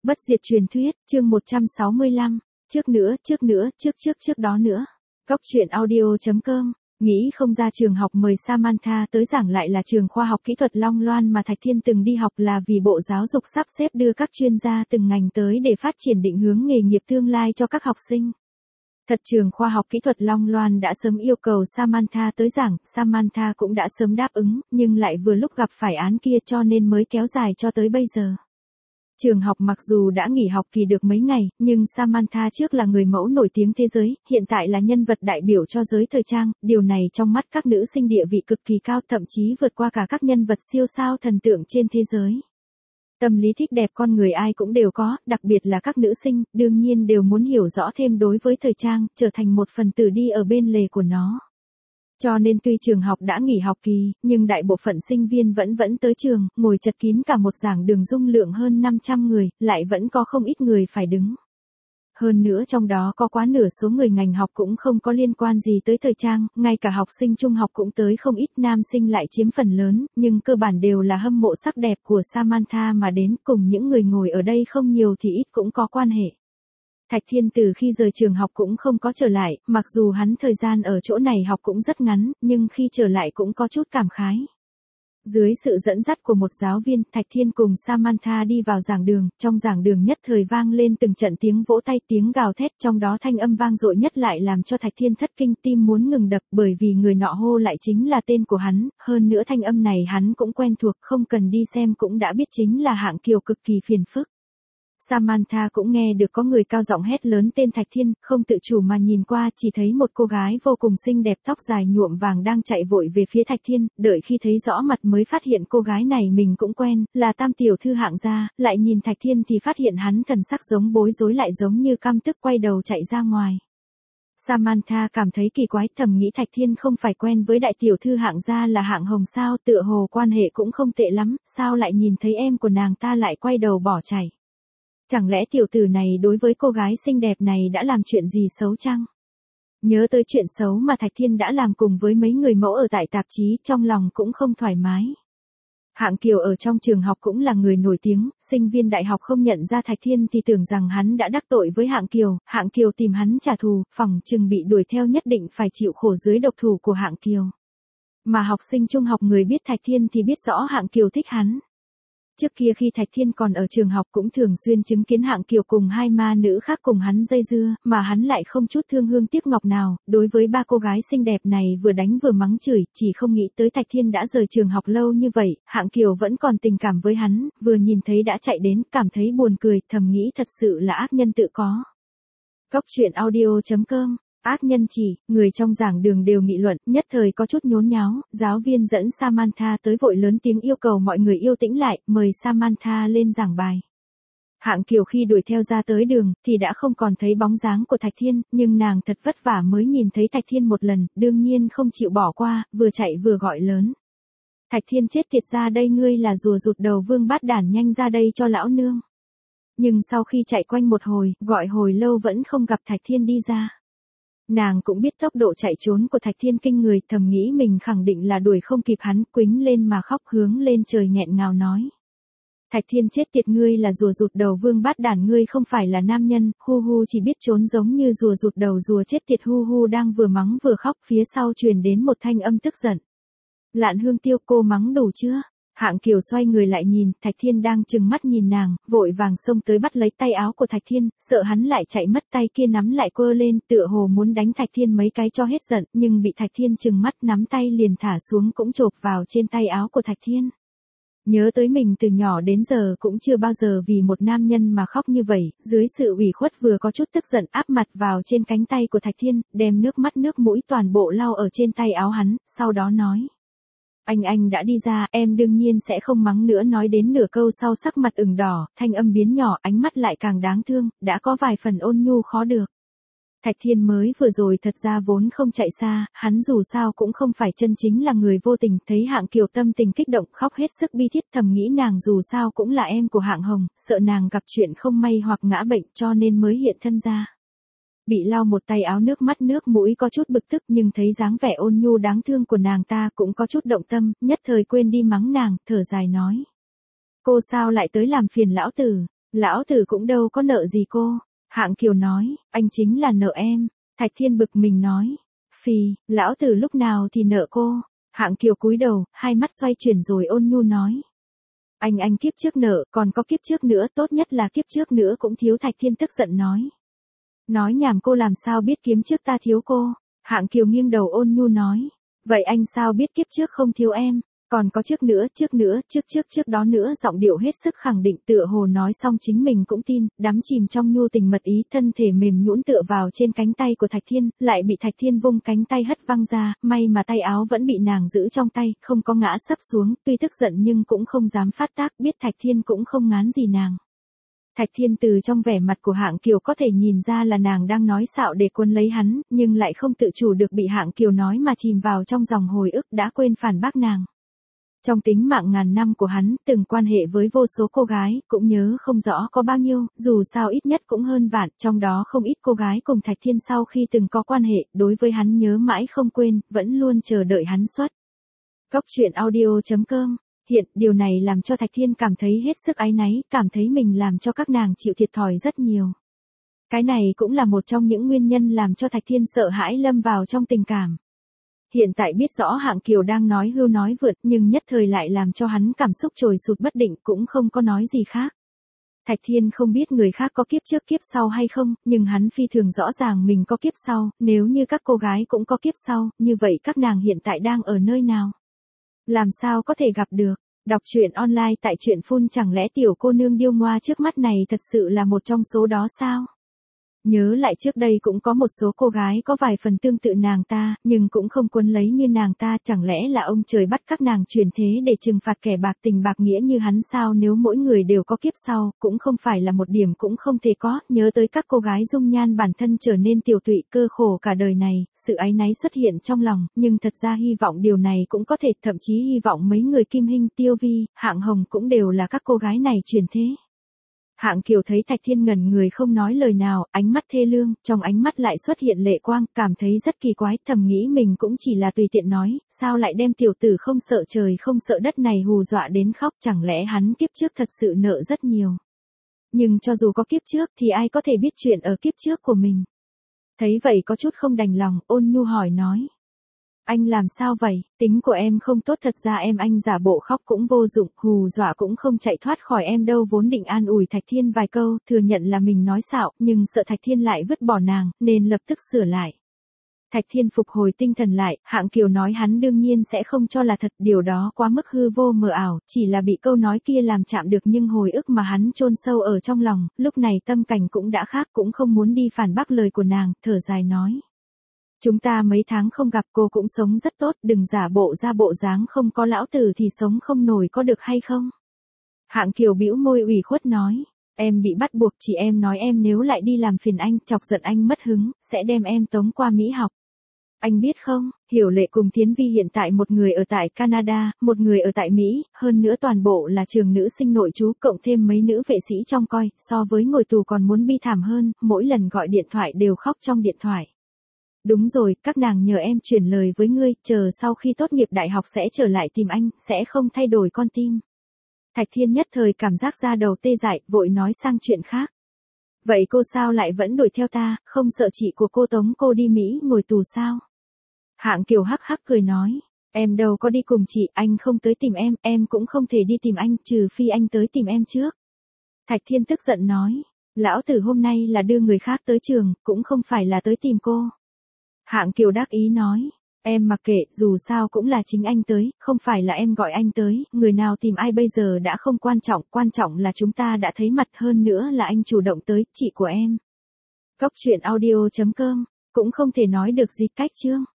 Bất diệt truyền thuyết, chương 165, trước đó nữa. Góc truyện audio.com, nghĩ không ra trường học mời Samantha tới giảng lại là trường khoa học kỹ thuật Long Loan mà Thạch Thiên từng đi học là vì Bộ Giáo dục sắp xếp đưa các chuyên gia từng ngành tới để phát triển định hướng nghề nghiệp tương lai cho các học sinh. Thật trường khoa học kỹ thuật Long Loan đã sớm yêu cầu Samantha tới giảng, Samantha cũng đã sớm đáp ứng, nhưng lại vừa lúc gặp phải án kia cho nên mới kéo dài cho tới bây giờ. Trường học mặc dù đã nghỉ học kỳ được mấy ngày, nhưng Samantha trước là người mẫu nổi tiếng thế giới, hiện tại là nhân vật đại biểu cho giới thời trang, điều này trong mắt các nữ sinh địa vị cực kỳ cao, thậm chí vượt qua cả các nhân vật siêu sao thần tượng trên thế giới. Tâm lý thích đẹp con người ai cũng đều có, đặc biệt là các nữ sinh, đương nhiên đều muốn hiểu rõ thêm đối với thời trang, trở thành một phần tử đi ở bên lề của nó. Cho nên tuy trường học đã nghỉ học kỳ, nhưng đại bộ phận sinh viên vẫn tới trường, ngồi chật kín cả một giảng đường dung lượng hơn 500 người, lại vẫn có không ít người phải đứng. Hơn nữa trong đó có quá nửa số người ngành học cũng không có liên quan gì tới thời trang, ngay cả học sinh trung học cũng tới không ít, nam sinh lại chiếm phần lớn, nhưng cơ bản đều là hâm mộ sắc đẹp của Samantha mà đến, cùng những người ngồi ở đây không nhiều thì ít cũng có quan hệ. Thạch Thiên từ khi rời trường học cũng không có trở lại, mặc dù hắn thời gian ở chỗ này học cũng rất ngắn, nhưng khi trở lại cũng có chút cảm khái. Dưới sự dẫn dắt của một giáo viên, Thạch Thiên cùng Samantha đi vào giảng đường, trong giảng đường nhất thời vang lên từng trận tiếng vỗ tay, tiếng gào thét, trong đó thanh âm vang dội nhất lại làm cho Thạch Thiên thất kinh, tim muốn ngừng đập, bởi vì người nọ hô lại chính là tên của hắn, hơn nữa thanh âm này hắn cũng quen thuộc, không cần đi xem cũng đã biết chính là Hạng Kiều, cực kỳ phiền phức. Samantha cũng nghe được có người cao giọng hét lớn tên Thạch Thiên, không tự chủ mà nhìn qua, chỉ thấy một cô gái vô cùng xinh đẹp tóc dài nhuộm vàng đang chạy vội về phía Thạch Thiên, đợi khi thấy rõ mặt mới phát hiện cô gái này mình cũng quen, là Tam tiểu thư Hạng gia, lại nhìn Thạch Thiên thì phát hiện hắn thần sắc giống bối rối lại giống như căm tức, quay đầu chạy ra ngoài. Samantha cảm thấy kỳ quái, thầm nghĩ Thạch Thiên không phải quen với đại tiểu thư Hạng gia là Hạng Hồng sao, tựa hồ quan hệ cũng không tệ lắm, sao lại nhìn thấy em của nàng ta lại quay đầu bỏ chạy. Chẳng lẽ tiểu tử này đối với cô gái xinh đẹp này đã làm chuyện gì xấu chăng? Nhớ tới chuyện xấu mà Thạch Thiên đã làm cùng với mấy người mẫu ở tại tạp chí, trong lòng cũng không thoải mái. Hạng Kiều ở trong trường học cũng là người nổi tiếng, sinh viên đại học không nhận ra Thạch Thiên thì tưởng rằng hắn đã đắc tội với Hạng Kiều tìm hắn trả thù, phỏng chừng bị đuổi theo nhất định phải chịu khổ dưới độc thủ của Hạng Kiều. Mà học sinh trung học người biết Thạch Thiên thì biết rõ Hạng Kiều thích hắn. Trước kia khi Thạch Thiên còn ở trường học cũng thường xuyên chứng kiến Hạng Kiều cùng hai ma nữ khác cùng hắn dây dưa, mà hắn lại không chút thương hương tiếc ngọc nào, đối với ba cô gái xinh đẹp này vừa đánh vừa mắng chửi, chỉ không nghĩ tới Thạch Thiên đã rời trường học lâu như vậy, Hạng Kiều vẫn còn tình cảm với hắn, vừa nhìn thấy đã chạy đến, cảm thấy buồn cười, thầm nghĩ thật sự là ác nhân tự có. Góc truyện audio.com. Ác nhân chỉ, người trong giảng đường đều nghị luận, nhất thời có chút nhốn nháo, giáo viên dẫn Samantha tới vội lớn tiếng yêu cầu mọi người yên tĩnh lại, mời Samantha lên giảng bài. Hạng Kiều khi đuổi theo ra tới đường, thì đã không còn thấy bóng dáng của Thạch Thiên, nhưng nàng thật vất vả mới nhìn thấy Thạch Thiên một lần, đương nhiên không chịu bỏ qua, vừa chạy vừa gọi lớn. Thạch Thiên chết tiệt, ra đây, ngươi là rùa rụt đầu vương bát đản, nhanh ra đây cho lão nương. Nhưng sau khi chạy quanh một hồi, gọi hồi lâu vẫn không gặp Thạch Thiên đi ra. Nàng cũng biết tốc độ chạy trốn của Thạch Thiên kinh người, thầm nghĩ mình khẳng định là đuổi không kịp hắn, quýnh lên mà khóc hướng lên trời nghẹn ngào nói. Thạch Thiên chết tiệt, ngươi là rùa rụt đầu vương bát đản, ngươi không phải là nam nhân, hu hu chỉ biết trốn giống như rùa rụt đầu, rùa chết tiệt, hu hu đang vừa mắng vừa khóc, phía sau truyền đến một thanh âm tức giận. Lạn Hương Tiêu, cô mắng đủ chưa? Hạng Kiều xoay người lại nhìn, Thạch Thiên đang trừng mắt nhìn nàng, vội vàng xông tới bắt lấy tay áo của Thạch Thiên, sợ hắn lại chạy mất, tay kia nắm lại quơ lên, tựa hồ muốn đánh Thạch Thiên mấy cái cho hết giận, nhưng bị Thạch Thiên trừng mắt, nắm tay liền thả xuống, cũng chộp vào trên tay áo của Thạch Thiên. Nhớ tới mình từ nhỏ đến giờ cũng chưa bao giờ vì một nam nhân mà khóc như vậy, dưới sự ủy khuất vừa có chút tức giận, áp mặt vào trên cánh tay của Thạch Thiên, đem nước mắt nước mũi toàn bộ lau ở trên tay áo hắn, sau đó nói. Anh đã đi ra, em đương nhiên sẽ không mắng nữa, nói đến nửa câu sau sắc mặt ửng đỏ, thanh âm biến nhỏ, ánh mắt lại càng đáng thương, đã có vài phần ôn nhu khó được. Thạch Thiên mới vừa rồi thật ra vốn không chạy xa, hắn dù sao cũng không phải chân chính là người vô tình, thấy Hạng Kiều tâm tình kích động khóc hết sức bi thiết, thầm nghĩ nàng dù sao cũng là em của Hạng Hồng, sợ nàng gặp chuyện không may hoặc ngã bệnh cho nên mới hiện thân ra. Bị lau một tay áo nước mắt nước mũi có chút bực tức, nhưng thấy dáng vẻ ôn nhu đáng thương của nàng ta cũng có chút động tâm, nhất thời quên đi mắng nàng, thở dài nói. Cô sao lại tới làm phiền lão tử? Lão tử cũng đâu có nợ gì cô. Hạng Kiều nói, anh chính là nợ em. Thạch Thiên bực mình nói, phì, lão tử lúc nào thì nợ cô. Hạng Kiều cúi đầu, hai mắt xoay chuyển rồi ôn nhu nói. Anh kiếp trước nợ, còn có kiếp trước nữa, tốt nhất là kiếp trước nữa cũng thiếu. Thạch Thiên tức giận nói. Nói nhảm, cô làm sao biết kiếp trước ta thiếu cô? Hạng Kiều nghiêng đầu ôn nhu nói. Vậy anh sao biết kiếp trước không thiếu em? Còn có trước nữa, trước đó nữa. Giọng điệu hết sức khẳng định, tựa hồ nói xong chính mình cũng tin, đắm chìm trong nhu tình mật ý. Thân thể mềm nhũn tựa vào trên cánh tay của Thạch Thiên, lại bị Thạch Thiên vung cánh tay hất văng ra, may mà tay áo vẫn bị nàng giữ trong tay, không có ngã sấp xuống, tuy tức giận nhưng cũng không dám phát tác, biết Thạch Thiên cũng không ngán gì nàng. Thạch Thiên từ trong vẻ mặt của Hạng Kiều có thể nhìn ra là nàng đang nói xạo để cuốn lấy hắn, nhưng lại không tự chủ được bị Hạng Kiều nói mà chìm vào trong dòng hồi ức, đã quên phản bác nàng. Trong tính mạng ngàn năm của hắn, từng quan hệ với vô số cô gái, cũng nhớ không rõ có bao nhiêu, dù sao ít nhất cũng hơn vạn, trong đó không ít cô gái cùng Thạch Thiên sau khi từng có quan hệ, đối với hắn nhớ mãi không quên, vẫn luôn chờ đợi hắn xuất. Cốc truyện audio.com. Hiện, điều này làm cho Thạch Thiên cảm thấy hết sức áy náy, cảm thấy mình làm cho các nàng chịu thiệt thòi rất nhiều. Cái này cũng là một trong những nguyên nhân làm cho Thạch Thiên sợ hãi lâm vào trong tình cảm. Hiện tại biết rõ Hạng Kiều đang nói hưu nói vượt, nhưng nhất thời lại làm cho hắn cảm xúc trồi sụt bất định, cũng không có nói gì khác. Thạch Thiên không biết người khác có kiếp trước kiếp sau hay không, nhưng hắn phi thường rõ ràng mình có kiếp sau, nếu như các cô gái cũng có kiếp sau, như vậy các nàng hiện tại đang ở nơi nào? Làm sao có thể gặp được? Đọc truyện online tại truyện phun, chẳng lẽ tiểu cô nương điêu ngoa trước mắt này thật sự là một trong số đó sao? Nhớ lại trước đây cũng có một số cô gái có vài phần tương tự nàng ta, nhưng cũng không cuốn lấy như nàng ta, chẳng lẽ là ông trời bắt các nàng chuyển thế để trừng phạt kẻ bạc tình bạc nghĩa như hắn sao? Nếu mỗi người đều có kiếp sau, cũng không phải là một điểm cũng không thể có. Nhớ tới các cô gái dung nhan bản thân trở nên tiều tụy cơ khổ cả đời này, sự áy náy xuất hiện trong lòng, nhưng thật ra hy vọng điều này cũng có thể, thậm chí hy vọng mấy người Kim Hinh, Tiêu Vi, Hạng Hồng cũng đều là các cô gái này chuyển thế. Hạng Kiều thấy Thạch Thiên ngẩn người không nói lời nào, ánh mắt thê lương, trong ánh mắt lại xuất hiện lệ quang, cảm thấy rất kỳ quái, thầm nghĩ mình cũng chỉ là tùy tiện nói, sao lại đem tiểu tử không sợ trời không sợ đất này hù dọa đến khóc, chẳng lẽ hắn kiếp trước thật sự nợ rất nhiều. Nhưng cho dù có kiếp trước thì ai có thể biết chuyện ở kiếp trước của mình. Thấy vậy có chút không đành lòng, ôn nhu hỏi nói. Anh làm sao vậy, tính của em không tốt, thật ra anh giả bộ khóc cũng vô dụng, hù dọa cũng không chạy thoát khỏi em đâu. Vốn định an ủi Thạch Thiên vài câu, thừa nhận là mình nói xạo, nhưng sợ Thạch Thiên lại vứt bỏ nàng, nên lập tức sửa lại. Thạch Thiên phục hồi tinh thần lại, Hạng Kiều nói hắn đương nhiên sẽ không cho là thật, điều đó quá mức hư vô mờ ảo, chỉ là bị câu nói kia làm chạm được, nhưng hồi ức mà hắn chôn sâu ở trong lòng, lúc này tâm cảnh cũng đã khác, cũng không muốn đi phản bác lời của nàng, thở dài nói. Chúng ta mấy tháng không gặp, cô cũng sống rất tốt, đừng giả bộ ra bộ dáng không có lão tử thì sống không nổi, có được hay không? Hạng Kiều bĩu môi ủy khuất nói, em bị bắt buộc, chị em nói em nếu lại đi làm phiền anh, chọc giận anh mất hứng, sẽ đem em tống qua Mỹ học. Anh biết không, Hiểu Lệ cùng Thiến Vi hiện tại một người ở tại Canada, một người ở tại Mỹ, hơn nữa toàn bộ là trường nữ sinh nội trú, cộng thêm mấy nữ vệ sĩ trông coi, so với ngồi tù còn muốn bi thảm hơn, mỗi lần gọi điện thoại đều khóc trong điện thoại. Đúng rồi, các nàng nhờ em chuyển lời với ngươi, chờ sau khi tốt nghiệp đại học sẽ trở lại tìm anh, sẽ không thay đổi con tim. Thạch Thiên nhất thời cảm giác da đầu tê dại, vội nói sang chuyện khác. Vậy cô sao lại vẫn đuổi theo ta, không sợ chị của cô tống cô đi Mỹ ngồi tù sao? Hạng Kiều hắc hắc cười nói, em đâu có đi cùng chị, anh không tới tìm em cũng không thể đi tìm anh, trừ phi anh tới tìm em trước. Thạch Thiên tức giận nói, lão tử hôm nay là đưa người khác tới trường, cũng không phải là tới tìm cô. Hạng Kiều đắc ý nói, em mặc kệ, dù sao cũng là chính anh tới, không phải là em gọi anh tới, người nào tìm ai bây giờ đã không quan trọng là chúng ta đã thấy mặt, hơn nữa là anh chủ động tới, chị của em. Cốc truyện audio.com, cũng không thể nói được gì cách chương.